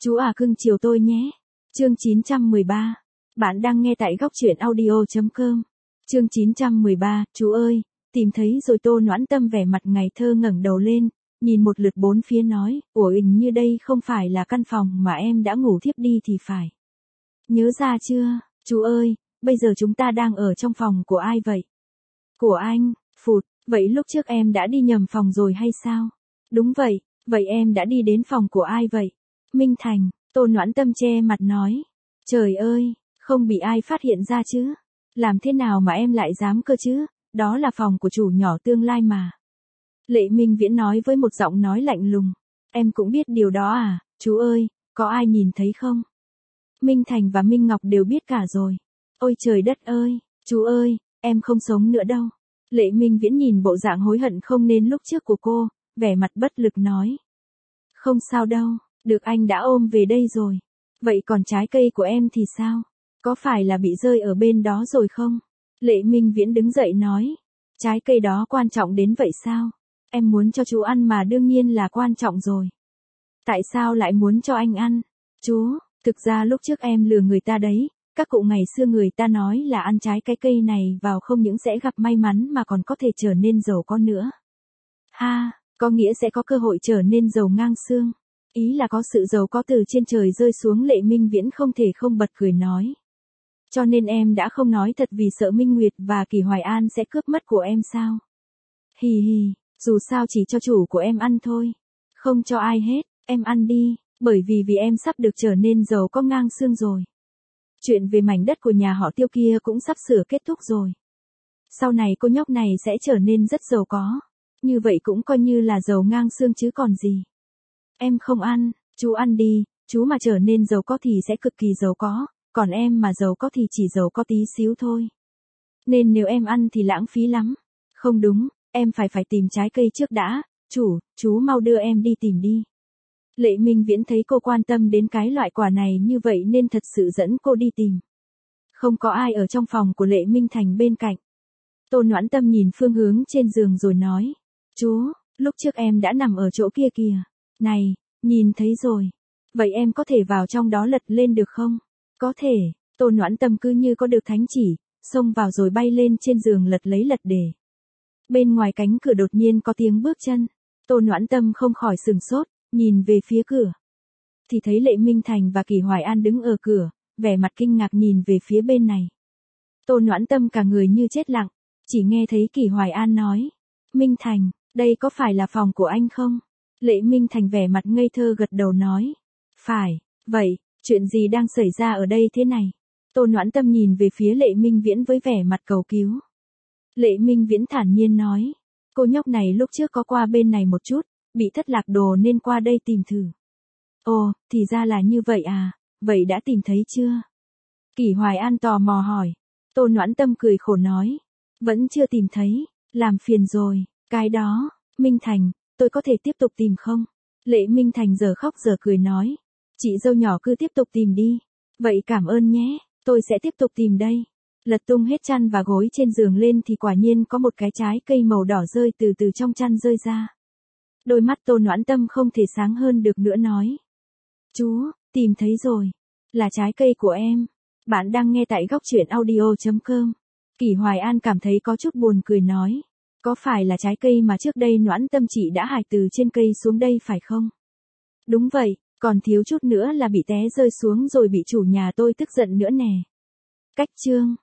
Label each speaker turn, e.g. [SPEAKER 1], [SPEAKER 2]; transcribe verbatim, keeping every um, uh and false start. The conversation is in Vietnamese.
[SPEAKER 1] Chú à cưng chiều tôi nhé. Chương chín trăm mười ba. Bạn đang nghe tại góc truyện audio chấm com. Chương chín trăm mười ba, chú ơi, tìm thấy rồi. Tô Noãn Tâm vẻ mặt ngây thơ ngẩng đầu lên, nhìn một lượt bốn phía nói, ủa hình như đây không phải là căn phòng mà em đã ngủ thiếp đi thì phải. Nhớ ra chưa, chú ơi, bây giờ chúng ta đang ở trong phòng của ai vậy? Của anh, phụt, vậy lúc trước em đã đi nhầm phòng rồi hay sao? Đúng vậy, vậy em đã đi đến phòng của ai vậy? Minh Thành, Tô Noãn Tâm che mặt nói. Trời ơi, không bị ai phát hiện ra chứ? Làm thế nào mà em lại dám cơ chứ? Đó là phòng của chủ nhỏ tương lai mà. Lệ Minh Viễn nói với một giọng nói lạnh lùng. Em cũng biết điều đó à, chú ơi, có ai nhìn thấy không? Minh Thành và Minh Ngọc đều biết cả rồi. Ôi trời đất ơi, chú ơi, em không sống nữa đâu. Lệ Minh Viễn nhìn bộ dạng hối hận không nên lúc trước của cô, vẻ mặt bất lực nói. Không sao đâu, được anh đã ôm về đây rồi. Vậy còn trái cây của em thì sao? Có phải là bị rơi ở bên đó rồi không? Lệ Minh Viễn đứng dậy nói. Trái cây đó quan trọng đến vậy sao? Em muốn cho chú ăn mà đương nhiên là quan trọng rồi. Tại sao lại muốn cho anh ăn? Chú, thực ra lúc trước em lừa người ta đấy. Các cụ ngày xưa người ta nói là ăn trái cái cây này vào không những sẽ gặp may mắn mà còn có thể trở nên giàu có nữa. Ha, có nghĩa sẽ có cơ hội trở nên giàu ngang xương. Ý là có sự giàu có từ trên trời rơi xuống. Lệ Minh Viễn không thể không bật cười nói. Cho nên em đã không nói thật vì sợ Minh Nguyệt và Kỳ Hoài An sẽ cướp mất của em sao? Hì hì, dù sao chỉ cho chủ của em ăn thôi. Không cho ai hết, em ăn đi, bởi vì vì em sắp được trở nên giàu có ngang xương rồi. Chuyện về mảnh đất của nhà họ Tiêu kia cũng sắp sửa kết thúc rồi. Sau này cô nhóc này sẽ trở nên rất giàu có. Như vậy cũng coi như là giàu ngang xương chứ còn gì. Em không ăn, chú ăn đi, chú mà trở nên giàu có thì sẽ cực kỳ giàu có, còn em mà giàu có thì chỉ giàu có tí xíu thôi. Nên nếu em ăn thì lãng phí lắm. Không đúng, em phải phải tìm trái cây trước đã, chủ, chú mau đưa em đi tìm đi. Lệ Minh Viễn thấy cô quan tâm đến cái loại quả này như vậy nên thật sự dẫn cô đi tìm. Không có ai ở trong phòng của Lệ Minh Thành bên cạnh. Tô Noãn Tâm nhìn phương hướng trên giường rồi nói. Chú, lúc trước em đã nằm ở chỗ kia kìa. Này, nhìn thấy rồi. Vậy em có thể vào trong đó lật lên được không? Có thể. Tô Noãn Tâm cứ như có được thánh chỉ, xông vào rồi bay lên trên giường lật lấy lật để. Bên ngoài cánh cửa đột nhiên có tiếng bước chân. Tô Noãn Tâm không khỏi sừng sốt, nhìn về phía cửa. Thì thấy Lệ Minh Thành và Kỳ Hoài An đứng ở cửa, vẻ mặt kinh ngạc nhìn về phía bên này. Tô Noãn Tâm cả người như chết lặng, chỉ nghe thấy Kỳ Hoài An nói. Minh Thành, đây có phải là phòng của anh không? Lệ Minh Thành vẻ mặt ngây thơ gật đầu nói. Phải, vậy, chuyện gì đang xảy ra ở đây thế này? Tô Noãn Tâm nhìn về phía Lệ Minh Viễn với vẻ mặt cầu cứu. Lệ Minh Viễn thản nhiên nói. Cô nhóc này lúc trước có qua bên này một chút, bị thất lạc đồ nên qua đây tìm thử. Ồ, thì ra là như vậy à, vậy đã tìm thấy chưa? Kỳ Hoài An tò mò hỏi. Tô Noãn Tâm cười khổ nói. Vẫn chưa tìm thấy, làm phiền rồi, cái đó, Minh Thành, tôi có thể tiếp tục tìm không? Lệ Minh Thành giờ khóc giờ cười nói. Chị dâu nhỏ cứ tiếp tục tìm đi. Vậy cảm ơn nhé, tôi sẽ tiếp tục tìm đây. Lật tung hết chăn và gối trên giường lên thì quả nhiên có một cái trái cây màu đỏ rơi từ từ trong chăn rơi ra. Đôi mắt Tô Noãn Tâm không thể sáng hơn được nữa nói. Chú, tìm thấy rồi. Là trái cây của em. Bạn đang nghe tại góc truyện audio chấm com. Kỳ Hoài An cảm thấy có chút buồn cười nói. Có phải là trái cây mà trước đây Noãn Tâm chị đã hái từ trên cây xuống đây phải không? Đúng vậy, còn thiếu chút nữa là bị té rơi xuống rồi bị chủ nhà tôi tức giận nữa nè. Cách chương.